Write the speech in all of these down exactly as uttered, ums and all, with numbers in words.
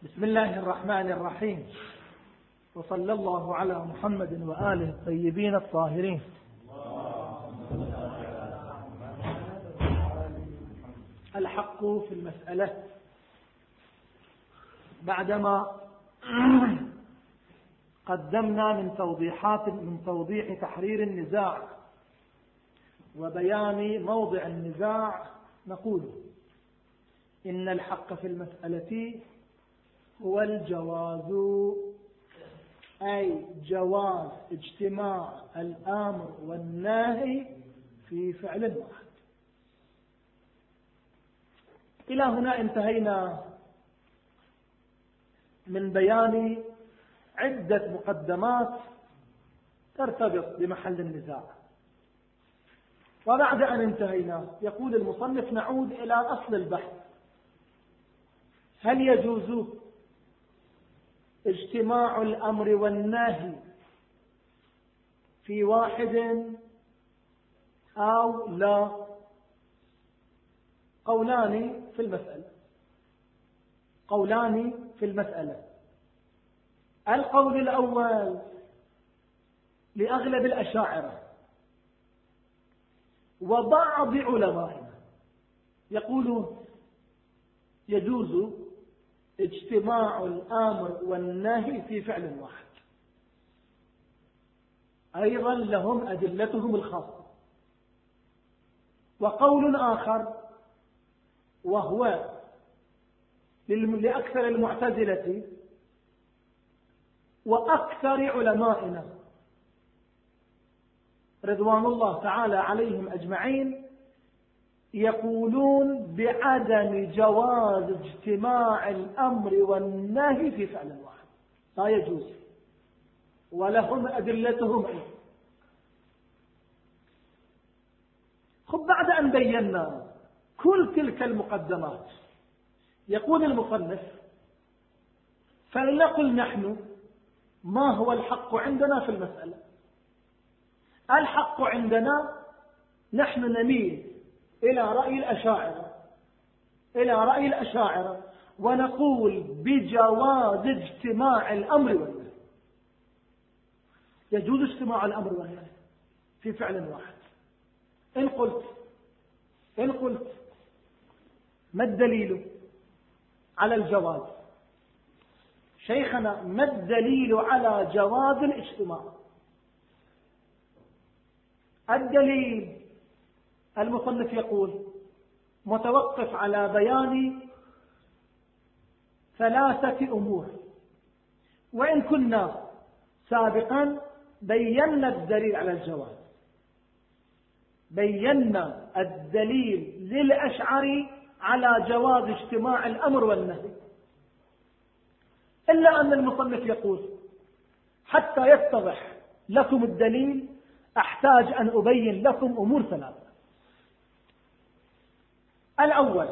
بسم الله الرحمن الرحيم، وصلى الله على محمد وآله الطيبين الطاهرين. الحق في المسألة. بعدما قدمنا من توضيحات من توضيح تحرير النزاع وبيان موضع النزاع، نقول إن الحق في المسألة هو الجواز، أي جواز اجتماع الأمر والنهي في فعل واحد. إلى هنا انتهينا من بيان عدة مقدمات ترتبط بمحل النزاع. وبعد أن انتهينا يقول المصنف: نعود إلى أصل البحث. هل يجوز اجتماع الأمر والنهي في واحد أو لا؟ قولان في المسألة قولان في المسألة القول الأول لأغلب الأشاعرة وبعض علمائنا، يقولون يجوز اجتماع الأمر والنهي في فعل واحد. أيضا لهم أدلتهم الخاصة. وقول آخر وهو لأكثر المعتزلة وأكثر علمائنا رضوان الله تعالى عليهم أجمعين، يقولون بعدم جواز اجتماع الأمر والنهي في فعل واحد، لا يجوز، ولهم أدلتهم أيضا. خب بعد أن بينا كل تلك المقدمات، يقول المصنف: فلنقل نحن ما هو الحق عندنا في المسألة. الحق عندنا نحن نميل إلى رأي الأشاعرة إلى رأي الأشاعرة ونقول بجواز اجتماع الأمر والنهي. يجوز اجتماع الأمر والنهي في فعل واحد. إن قلت إن قلت ما الدليل على الجواز؟ شيخنا، ما الدليل على جواز الاجتماع؟ الدليل، المصنف يقول، متوقف على بيان ثلاثة أمور. وإن كنا سابقا بينا الدليل على الجواز، بينا الدليل للأشعري على جواز اجتماع الأمر والنهي، إلا أن المصنف يقول: حتى يتضح لكم الدليل أحتاج أن أبين لكم أمور ثلاثة. الأول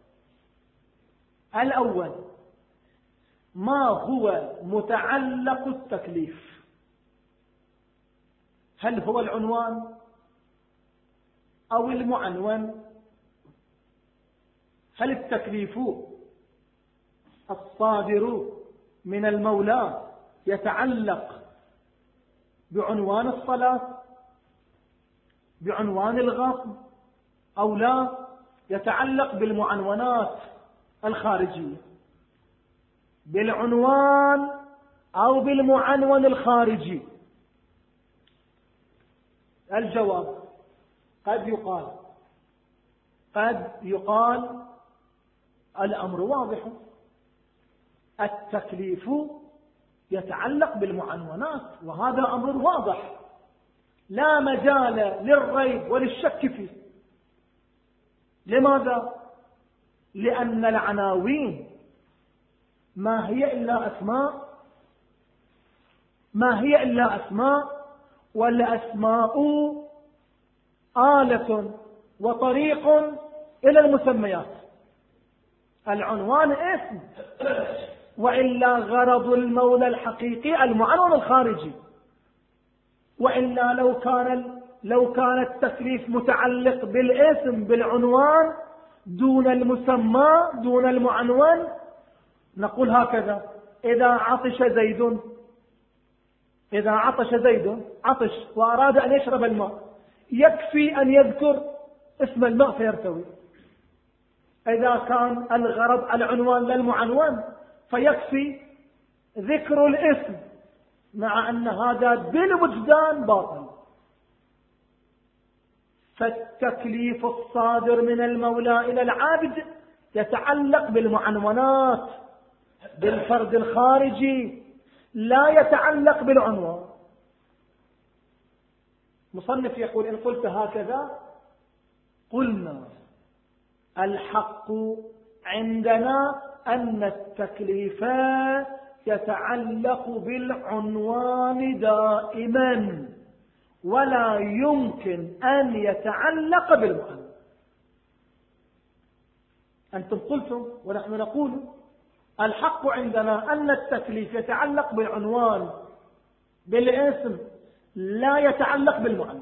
الأول ما هو متعلق التكليف؟ هل هو العنوان أو المعنون؟ هل التكليف الصادر من المولى يتعلق بعنوان الصلاة، بعنوان الغصب، أو لا يتعلق بالمعنونات الخارجية، بالعنوان أو بالمعنون الخارجي؟ الجواب: قد يقال قد يقال الأمر واضح، التكليف يتعلق بالمعنونات، وهذا أمر واضح لا مجال للريب وللشك فيه. لماذا؟ لأن العناوين ما هي إلا أسماء ما هي إلا أسماء والأسماء آلة وطريق إلى المسميات. العنوان اسم، وإلا غرض المولى الحقيقي المعنون الخارجي. وإلا لو كان لو كان التكليف متعلق بالاسم، بالعنوان، دون المسمى، دون المعنون، نقول هكذا: إذا عطش زيد إذا عطش زيد عطش وأراد أن يشرب الماء، يكفي أن يذكر اسم الماء فيرتوي. إذا كان الغرض العنوان للمعنون فيكفي ذكر الاسم، مع أن هذا بالوجدان باطل. فالتكليف الصادر من المولى إلى العبد يتعلق بالمعنونات، بالفرد الخارجي، لا يتعلق بالعنوان. مصنف يقول: إن قلت هكذا قلنا الحق عندنا أن التكليف يتعلق بالعنوان دائما، ولا يمكن أن يتعلق بالمعنى. أنتم قلتم ونحن نقول الحق عندنا أن التكليف يتعلق بالعنوان بالاسم، لا يتعلق بالمعنى.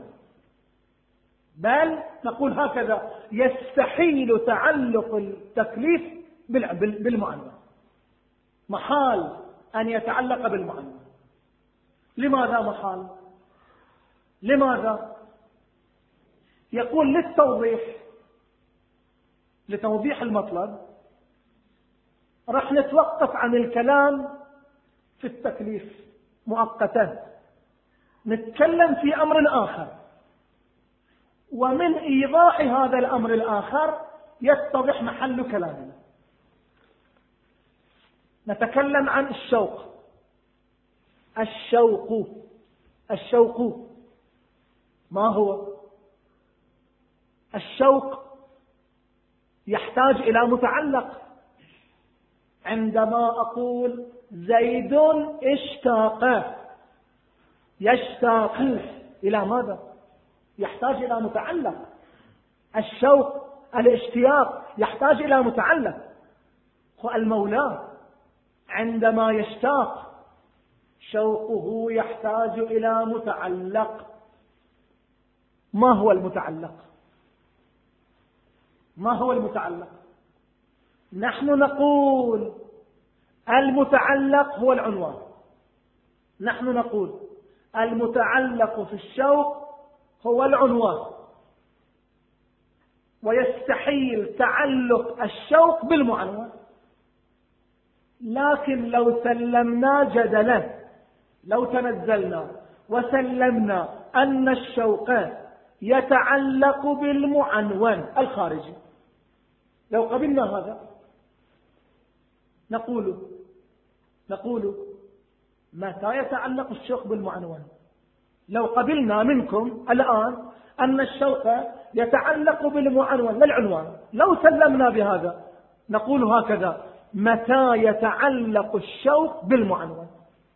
بل نقول هكذا: يستحيل تعلق التكليف بالمعنى، محال أن يتعلق بالمعنى. لماذا محال؟ لماذا؟ يقول للتوضيح، لتوضيح المطلب رح نتوقف عن الكلام في التكليف مؤقتا، نتكلم في أمر آخر، ومن إيضاح هذا الأمر الآخر يتضح محل كلامنا. نتكلم عن الشوق. الشوق الشوق ما هو؟ الشوق يحتاج إلى متعلق. عندما أقول زيد اشتاق، يشتاق إلى ماذا؟ يحتاج إلى متعلق. الشوق الاشتياق يحتاج إلى متعلق. المولى عندما يشتاق شوقه يحتاج إلى متعلق. ما هو المتعلق؟ ما هو المتعلق؟ نحن نقول المتعلق هو العنوان. نحن نقول المتعلق في الشوق هو العنوان، ويستحيل تعلق الشوق بالمعنون. لكن لو سلمنا جدلا، لو تنزلنا وسلمنا أن الشوق يتعلق بالمعنون الخارجي، لو قبلنا هذا نقول نقول متى يتعلق الشوق بالمعنون؟ لو قبلنا منكم الآن أن الشوق يتعلق بالمعنون للعنوان، لو سلمنا بهذا نقول هكذا: متى يتعلق الشوق بالمعنون؟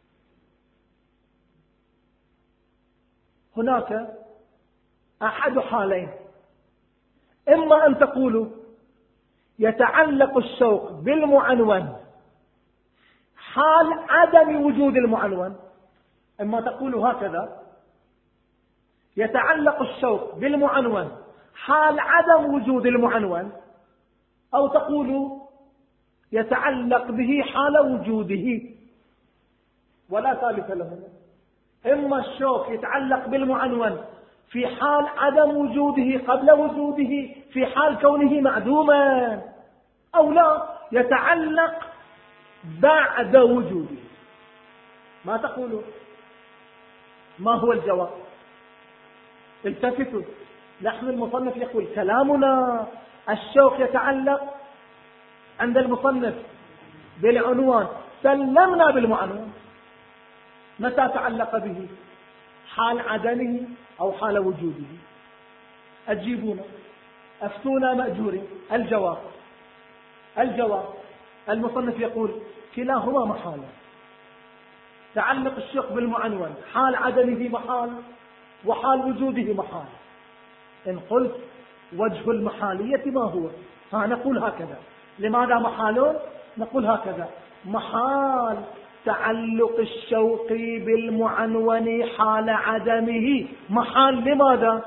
هناك أحد حالين: إما أن تقولوا يتعلق الشوق بالمعنون حال عدم وجود المعنون، إما تقولوا هكذا: يتعلق الشوق بالمعنون حال عدم وجود المعنون، أو تقولوا يتعلق به حال وجوده، ولا ثالث له. إما الشوق يتعلق بالمعنون في حال عدم وجوده قبل وجوده في حال كونه معدوما، أو لا يتعلق بعد وجوده. ما تقولوا؟ ما هو الجواب؟ التفتوا، نحن المصنف يقول كلامنا الشوق يتعلق عند المصنف بالعنوان، سلمنا بالمعنون. متى تعلق به؟ حال عدمه أو حال وجوده؟ أجيبونا، أفتونا مأجورين. الجواب الجواب المصنف يقول كلاهما محال. تعلق الشوق بالمعنون حال عدمه محال، وحال وجوده محال. إن قلت وجه المحالية ما هو؟ ها نقول هكذا. لماذا محالون؟ نقول هكذا: محال تعلق الشوق بالمعنون حال عدمه محال. لماذا؟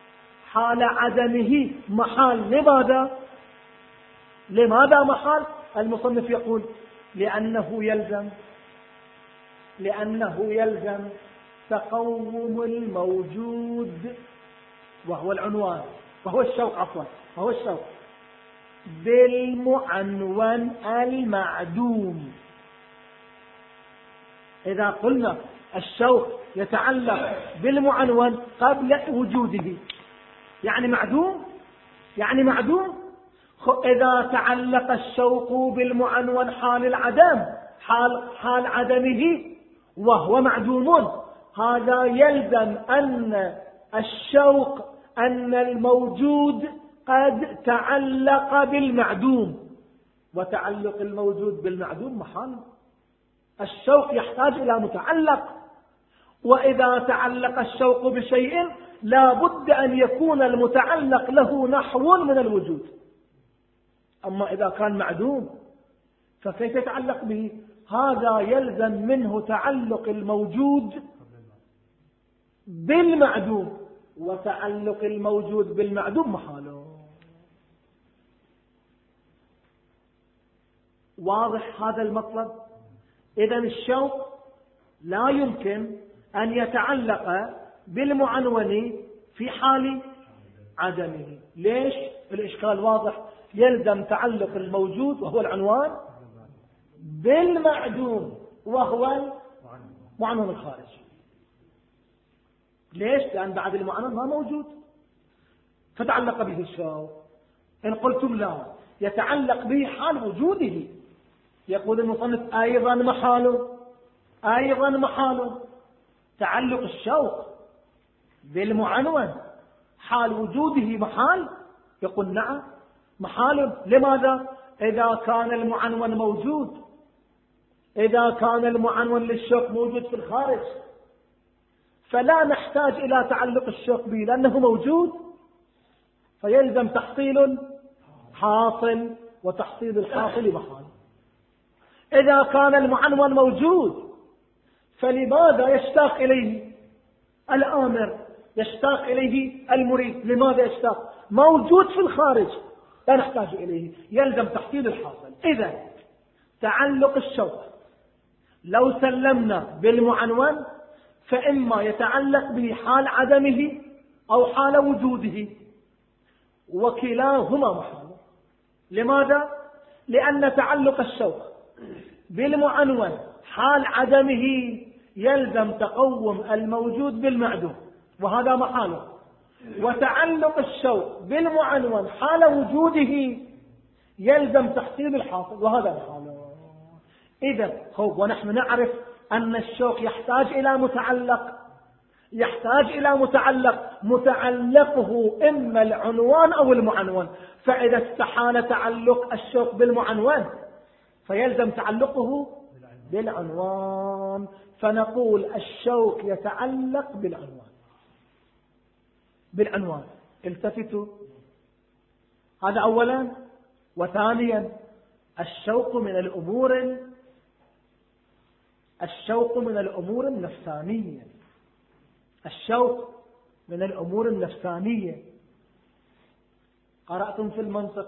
حال عدمه محال. لماذا؟ لماذا محال؟ المصنف يقول لأنه يلزم لأنه يلزم تقوم الموجود وهو العنوان وهو الشوق عفوا وهو الشوق بالمعنون المعدوم. إذا قلنا الشوق يتعلق بالمعنون قبل وجوده يعني معدوم يعني معدوم. إذا تعلق الشوق بالمعنون حال العدم حال, حال عدمه وهو معدوم، هذا يلزم أن الشوق أن الموجود قد تعلق بالمعدوم، وتعلق الموجود بالمعدوم محال. الشوق يحتاج إلى متعلق، وإذا تعلق الشوق بشيء لا بد أن يكون المتعلق له نحو من الوجود. أما إذا كان معدوم فكيف يتعلق به؟ هذا يلزم منه تعلق الموجود بالمعدوم، وتعلق الموجود بالمعدوم محاله. واضح هذا المطلب؟ إذن الشوق لا يمكن أن يتعلق بالمعنون في حال عدمه. ليش؟ الإشكال واضح. يلزم تعلق الموجود وهو العنوان بالمعدوم وهو المعنون الخارجي. ليش؟ لأن بعد المعنون ما موجود فتعلق به الشوق. إن قلتم لا يتعلق به حال وجوده، يقول المصنف أيضا محاله أيضا محاله تعلق الشوق بالمعنون حال وجوده محال. يقول نعم محال. لماذا؟ إذا كان المعنون موجود إذا كان المعنون للشوق موجود في الخارج فلا نحتاج إلى تعلق الشوق به لأنه موجود، فيلزم تحصيل حاصل، وتحصيل الحاصل محال. إذا كان المعنون موجود فلماذا يشتاق إليه الآمر، يشتاق إليه المريد؟ لماذا يشتاق؟ موجود في الخارج لا نحتاج إليه، يلزم تحصيل الحاصل. إذا تعلق الشوق لو سلمنا بالمعنون فإما يتعلق به حال عدمه أو حال وجوده، وكلاهما محال. لماذا؟ لأن تعلق الشوق بالمعنون حال عدمه يلزم تقوم الموجود بالمعدوم وهذا محاله، وتعلق الشوق بالمعنون حال وجوده يلزم تحصيل الحاصل وهذا محاله. إذا هو ونحن نعرف أن الشوق يحتاج إلى متعلق يحتاج إلى متعلق متعلقه إما العنوان أو المعنون، فإذا استحال تعلق الشوق بالمعنون فيلزم تعلقه بالعنوان، فنقول الشوق يتعلق بالعنوان بالعنوان. التفتوا، هذا أولا. وثانيا الشوق من الأمور الشوق من الأمور النفسانية الشوق من الأمور النفسانية. قرأتم في المنطق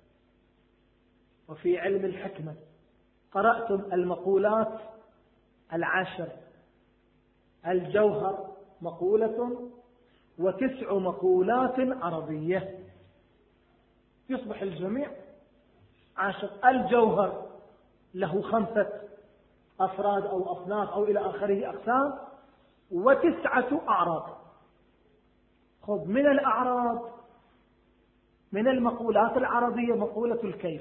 وفي علم الحكمة قرأتم المقولات العشر: الجوهر مقولة وتسع مقولات عربية. يصبح الجميع عشر. الجوهر له خمسة أفراد أو أصناف أو إلى آخره أقسام، وتسعة أعراض. خذ من الأعراض من المقولات العربية مقولة الكيف.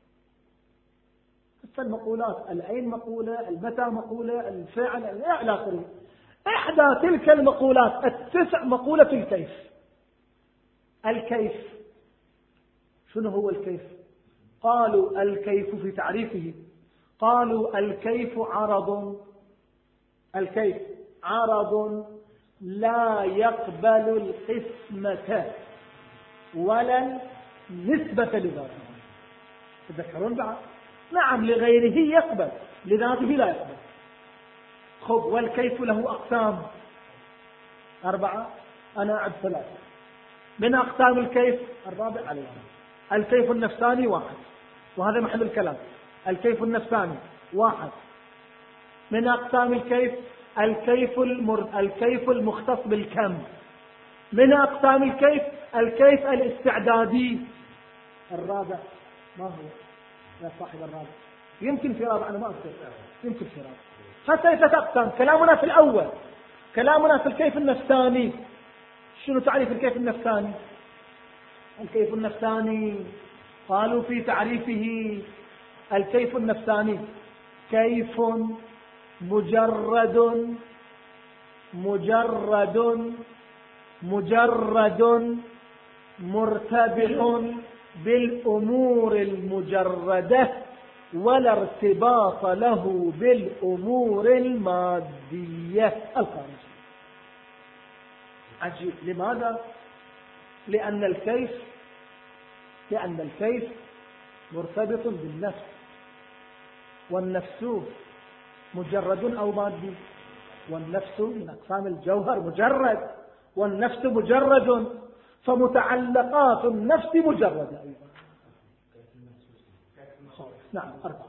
فالمقولات الأين مقولة، المتى مقولة، الفعل إلى آخره. إحدى تلك المقولات التسع مقولة الكيف. الكيف شنو هو الكيف؟ قالوا الكيف في تعريفه قالوا الكيف عرض الكيف عرض لا يقبل القسمة ولا النسبة لذاته. تذكرون بعد؟ نعم، لغيره يقبل، لذاته لا يقبل. خذ، والكيف له أقسام أربعة. أنا أعد ثلاثة من أقسام الكيف. الرابع عليها الكيف النفساني واحد، وهذا محل الكلام. الكيف النفساني واحد من أقسام الكيف، الكيف المر... الكيف المختص بالكم. من أقسام الكيف الكيف الاستعدادي. الرابع ما هو يا صاحب الرابع؟ يمكن في رابع، أنا ما أذكر، يمكن في رابع. فثلاثة أقسام. كلامنا في الأول، كلامنا في الكيف النفساني. شنو تعريف الكيف النفساني؟ الكيف النفساني قالوا في تعريفه: الكيف النفساني كيف مجرد مجرد مجرد مرتبط بالأمور المجردة ولا ارتباط له بالأمور المادية الخارجية. عجيب. لماذا؟ لأن الكيف لأن الكيف مرتبط بالنفس، والنفس مجرد أو مادي، والنفس من أقسام الجوهر مجرد، والنفس مجرد، فمتعلقات النفس مجردة أيضا. نعم أربعة.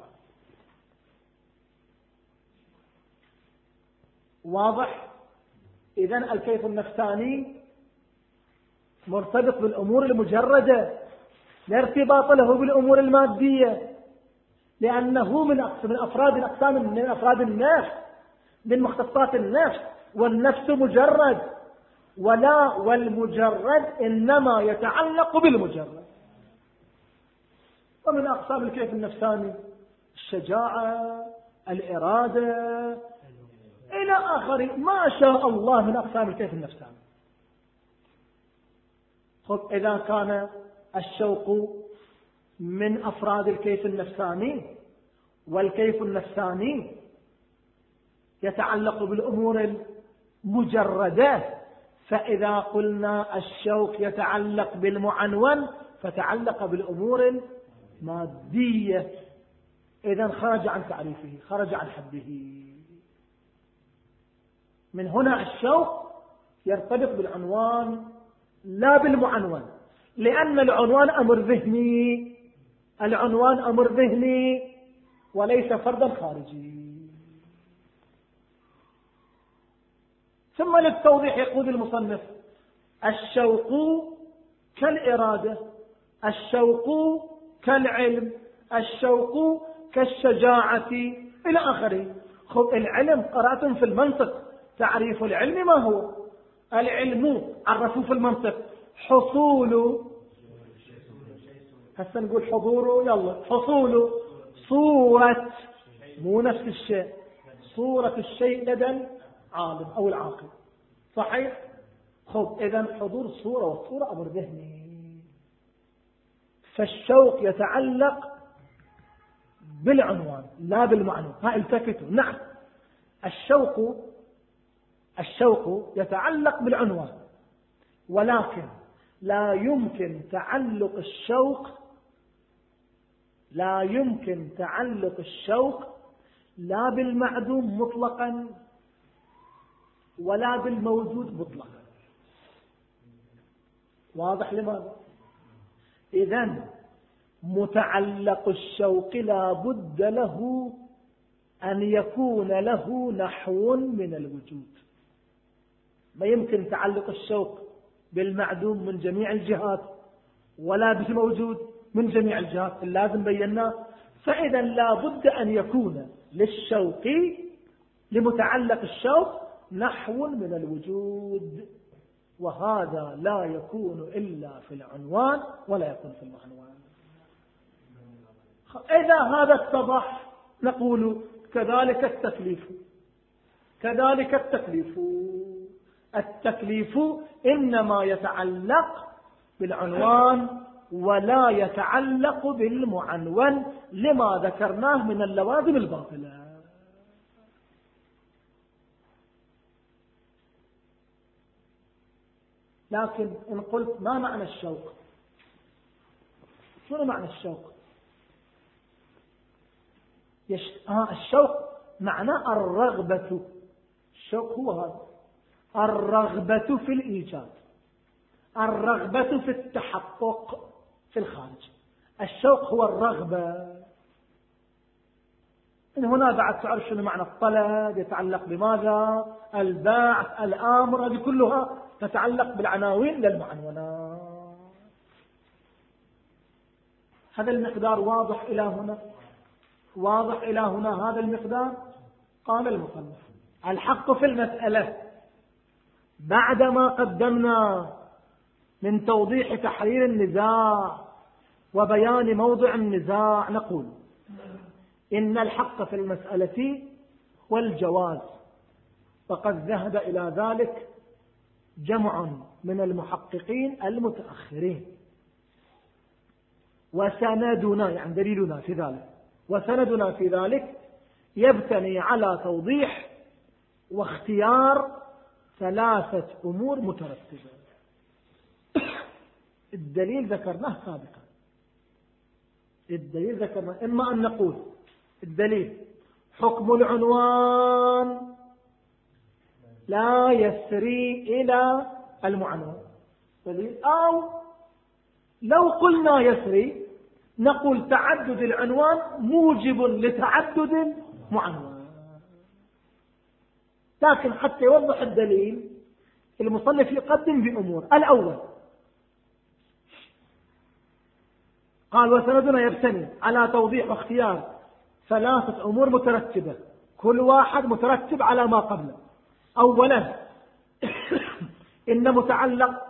واضح؟ إذن الكيف النفساني مرتبط بالأمور المجردة، لا ارتباط له بالأمور المادية، لأنه من من أفراد الأقسام، من أفراد النفس، من مختصات النفس، والنفس مجرد، ولا والمجرد إنما يتعلق بالمجرد. ومن أقسام الكيف النفساني الشجاعة، الإرادة إلى آخره، ما شاء الله من أقسام الكيف النفساني. خب إذا كان الشوق من أفراد الكيف النفساني، والكيف النفساني يتعلق بالأمور المجردة، فإذا قلنا الشوق يتعلق بالمعنون فتعلق بالأمور المادية، إذن خرج عن تعريفه، خرج عن حده. من هنا الشوق يرتبط بالعنوان لا بالمعنون، لأن العنوان أمر ذهني، العنوان أمر ذهني وليس فردا خارجي. ثم للتوضيح يقول المصنف: الشوق كالإرادة، الشوق كالعلم، الشوق كالشجاعة إلى آخره. خب العلم قرأتم في المنطق تعريف العلم ما هو؟ العلم عرفوا في المنطق حصول، هسه نقول حضور، يلا حصول صورة، مو نفس الشيء، صورة الشيء لدى العالم أو العاقل، صحيح؟ خب إذن حضور الصورة، والصورة أمر ذهني، فالشوق يتعلق بالعنوان لا بالمعنى. ها التفتوا، نعم الشوق الشوق يتعلق بالعنوان، ولكن لا يمكن تعلق الشوق لا يمكن تعلق الشوق لا بالمعدوم مطلقا ولا بالموجود مطلقا. واضح لماذا؟ إذن متعلق الشوق لا بد له أن يكون له نحو من الوجود. ما يمكن تعلق الشوق بالمعدوم من جميع الجهات ولا بالموجود من جميع الجهات، اللازم بيناه. فإذا لا بد أن يكون للشوق، لمتعلق الشوق، نحو من الوجود، وهذا لا يكون إلا في العنوان ولا يكون في المعنوان. إذا هذا اتضح نقول كذلك التكليف، كذلك التكليف التكليف إنما يتعلق بالعنوان ولا يتعلق بالمعنون، لما ذكرناه من اللوازم الباطلة. لكن إن قلت ما معنى الشوق؟ شنو معنى الشوق؟ يش... آه الشوق معناه الرغبة. الشوق هو هذا، الرغبة في الإيجاد، الرغبة في التحقق في الخارج، الشوق هو الرغبة. من هنا بعد تعرف شنو معنى الطلب، يتعلق بماذا، البعث، الأمر، هذه كلها تتعلق بالعناوين للمعنونات. هذا المقدار واضح إلى هنا، واضح إلى هنا هذا المقدار. قال المصنف: الحق في المسألة بعدما قدمنا من توضيح تحرير النزاع وبيان موضع النزاع، نقول إن الحق في المسألة والجواز، فقد ذهب إلى ذلك جمع من المحققين المتأخرين، وسندنا يعني دليلنا في ذلك، وسندنا في ذلك يبتني على توضيح واختيار ثلاثة أمور مترتبة. الدليل ذكرناه سابقا، الدليل ذكرناه إما أن نقول الدليل حكم العنوان لا يسري إلى المعنون، أو لو قلنا يسري نقول تعدد العنوان موجب لتعدد المعنون. لكن حتى يوضح الدليل المصنف يقدم بأمور. الأول قال: وسندنا يبتني على توضيح واختيار ثلاثة أمور مترتبة، كل واحد مترتب على ما قبله. أولا إن متعلق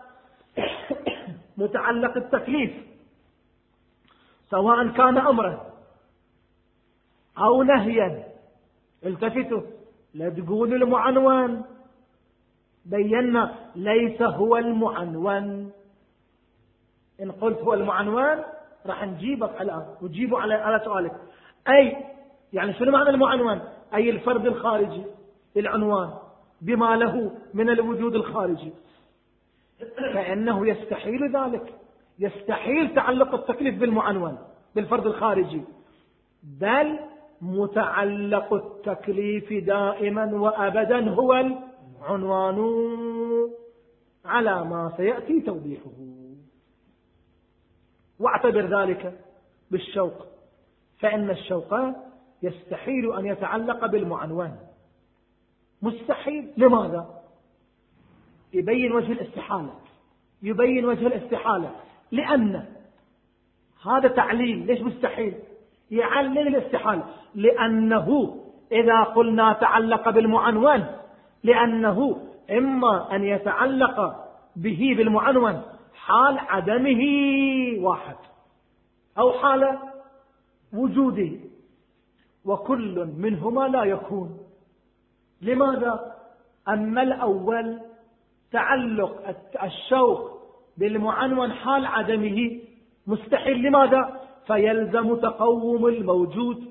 متعلق التكليف سواء كان أمرا أو نهيا، التفتوا لا تقولوا المعنون، بينا ليس هو المعنون. إن قلت هو المعنون راح نجيبك الآن وتجيبوا على على سؤالك، أي يعني شنو معنى المعنون؟ أي الفرد الخارجي للعنوان بما له من الوجود الخارجي، فإنه يستحيل ذلك، يستحيل تعلق التكليف بالمعنون بالفرد الخارجي، بل متعلق التكليف دائما وأبدا هو العنوان على ما سيأتي توضيحه. واعتبر ذلك بالشوق، فإن الشوق يستحيل أن يتعلق بالمعنون، مستحيل. لماذا؟ يبين وجه الاستحالة، يبين وجه الاستحالة لأن هذا تعليل. ليش مستحيل؟ يعلل الاستحالة، لأنه إذا قلنا تعلق بالمعنون، لأنه إما أن يتعلق به بالمعنون حال عدمه واحد، أو حال وجوده، وكل منهما لا يكون. لماذا؟ أما الأول تعلق الشوق بالمعنون حال عدمه مستحيل. لماذا؟ فيلزم تقوم الموجود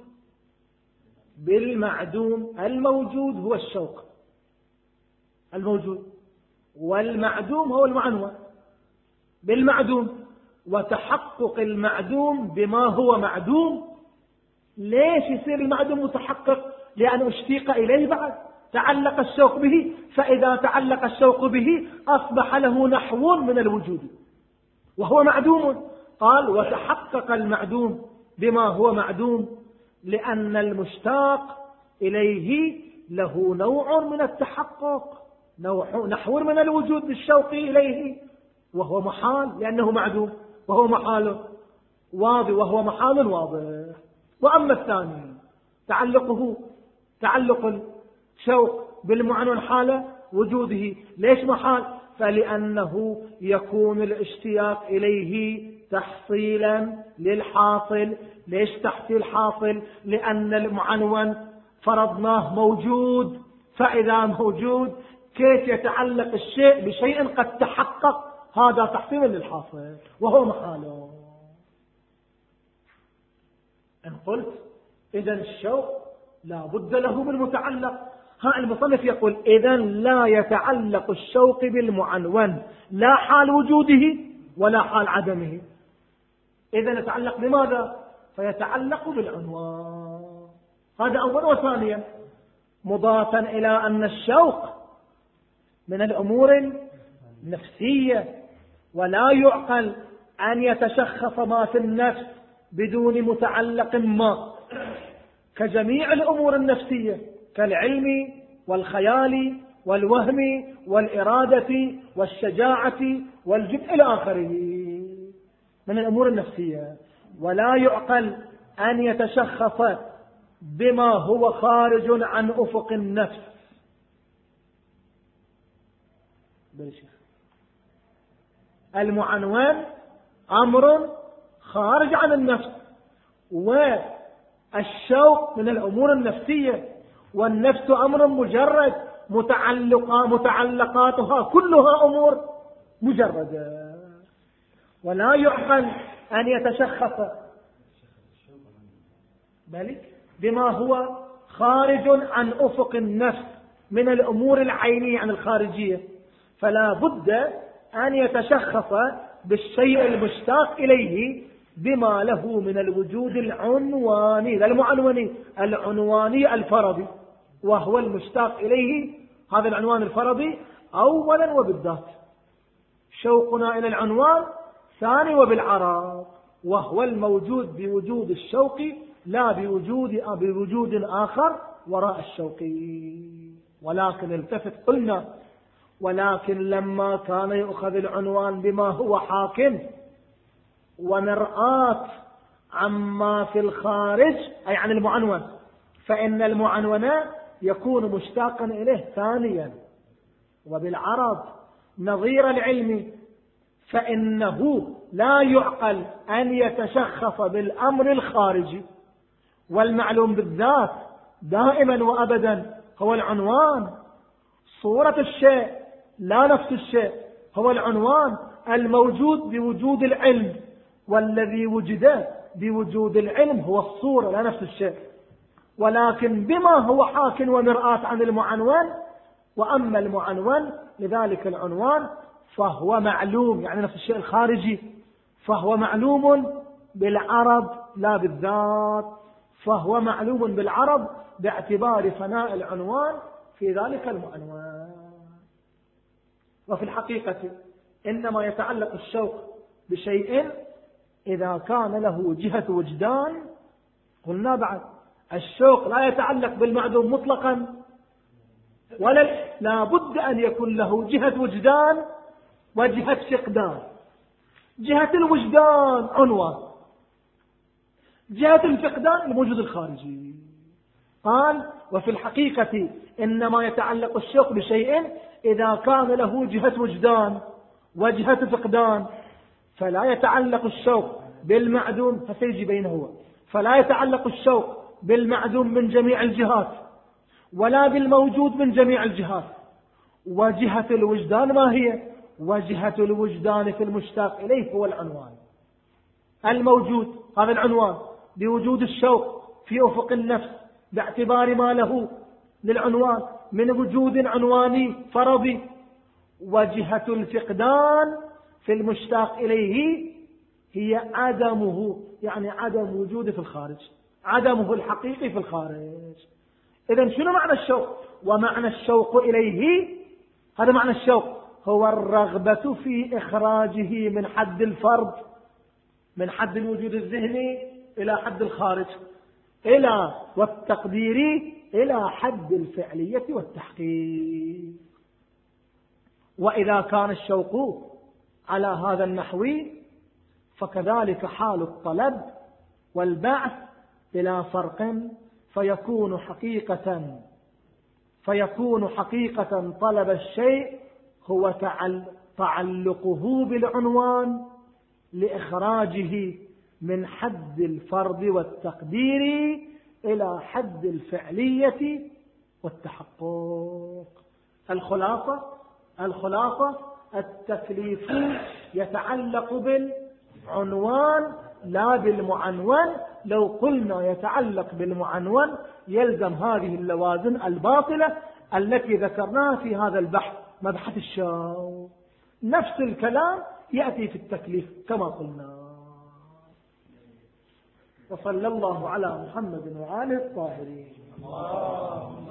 بالمعدوم. الموجود هو الشوق الموجود، والمعدوم هو المعنون بالمعدوم، وتحقق المعدوم بما هو معدوم. ليش يصير المعدوم متحقق؟ لأنه اشتيق إليه بعد، تعلق الشوق به، فإذا تعلق الشوق به أصبح له نحو من الوجود وهو معدوم. قال: وتحقق المعدوم بما هو معدوم، لأن المشتاق إليه له نوع من التحقق، نوع نحو من الوجود بالشوق إليه، وهو محال لأنه معدوم وهو محال واضح، وهو محال واضح. وأما الثاني تعلقه تعلق الشوق بالمعنون حال وجوده، ليش محال؟ فلأنه يكون الاشتياق إليه تحصيلا للحاصل. ليش تحصيل حاصل؟ لأن المعنون فرضناه موجود، فإذا موجود كيف يتعلق الشيء بشيء قد تحقق؟ هذا تحصيل للحاصل وهو محاله. إن قلت إذن الشوق لا بد له بالمتعلق. ها المصنف يقول: إذن لا يتعلق الشوق بالمعنون لا حال وجوده ولا حال عدمه. إذن يتعلق بماذا؟ فيتعلق بالعنوان. هذا أولا. وثانيا مضافا إلى أن الشوق من الأمور النفسية، ولا يعقل أن يتشخص ما في النفس بدون متعلق ما، كجميع الأمور النفسية كالعلم والخيال والوهم والإرادة والشجاعة والجبن إلى آخره من الأمور النفسية. ولا يعقل أن يتشخص بما هو خارج عن أفق النفس. المعنون أمر خارج عن النفس، والشوق من الأمور النفسية، والنفس أمر مجرد، متعلقة متعلقاتها كلها أمور مجردة. ولا يعقل أن يتشخص بلك بما هو خارج عن أفق النفس من الأمور العينية عن الخارجية، فلا بد أن يتشخص بالشيء المشتاق إليه بما له من الوجود العنواني، لا المعنوني، العنواني الفرضي، وهو المشتاق إليه هذا العنوان الفرضي أولا وبالذات. شوقنا إلى العنوان ثاني وبالعرض، وهو الموجود بوجود الشوق لا بوجود بوجود آخر وراء الشوق. ولكن التفت قلنا ولكن لما كان يؤخذ العنوان بما هو حاكم ومرآة عما في الخارج أي عن المعنون، فإن المعنون يكون مشتاقا إليه ثانيا. وبالعرض نظير العلم، فإنه لا يعقل أن يتشخص بالأمر الخارجي، والمعلوم بالذات دائما وأبدا هو العنوان. صورة الشيء لا نفس الشيء، هو العنوان الموجود بوجود العلم، والذي وجد بوجود العلم هو الصورة لا نفس الشيء. ولكن بما هو حاك ومرآة عن المعنون، وأما المعنون لذلك العنوان فهو معلوم، يعني نفس الشيء الخارجي، فهو معلوم بالعرض لا بالذات، فهو معلوم بالعرض باعتبار فناء العنوان في ذلك المعنون. وفي الحقيقة إنما يتعلق الشوق بشيء إذا كان له جهة وجدان. قلنا بعد الشوق لا يتعلق بالمعدوم مطلقا، ولا لا بد أن يكون له جهة وجدان وجهة فقدان. جهة الوجدان عنوان، جهة الفقدان الموجود الخارجي. قال وفي الحقيقة إنما يتعلق الشوق بشيء إذا كان له جهة وجدان وجهة فقدان، فلا يتعلق الشوق بالمعدوم فسيجي بينه هو، فلا يتعلق الشوق بالمعدوم من جميع الجهات ولا بالموجود من جميع الجهات. وجهة الوجدان ما هي؟ وجهة الوجدان في المشتاق إليه هو العنوان الموجود، هذا العنوان بوجود الشوق في أفق النفس باعتبار ما له للعنوان من وجود عنواني فرضي. وجهة الفقدان في المشتاق إليه هي عدمه، يعني عدم وجوده في الخارج، عدمه الحقيقي في الخارج. إذن شنو معنى الشوق؟ ومعنى الشوق إليه، هذا معنى الشوق، هو الرغبة في إخراجه من حد الفرد، من حد الوجود الذهني إلى حد الخارج، إلى والتقدير إلى حد الفعلية والتحقيق. وإذا كان الشوق على هذا النحو فكذلك حال الطلب والبعث بلا فرق، فيكون حقيقة فيكون حقيقة طلب الشيء هو تعلقه بالعنوان لإخراجه من حد الفرض والتقدير إلى حد الفعلية والتحقق. الخلاصة الخلاصة التكليف يتعلق بالعنوان لا بالمعنون. لو قلنا يتعلق بالمعنون يلزم هذه اللوازم الباطلة التي ذكرناها في هذا البحث، مبحث الشوق. نفس الكلام يأتي في التكليف كما قلنا. وصلى الله على محمد وآله الطاهرين.